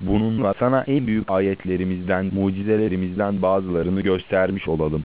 Bununla sana en büyük ayetlerimizden, mucizelerimizden bazılarını göstermiş olalım.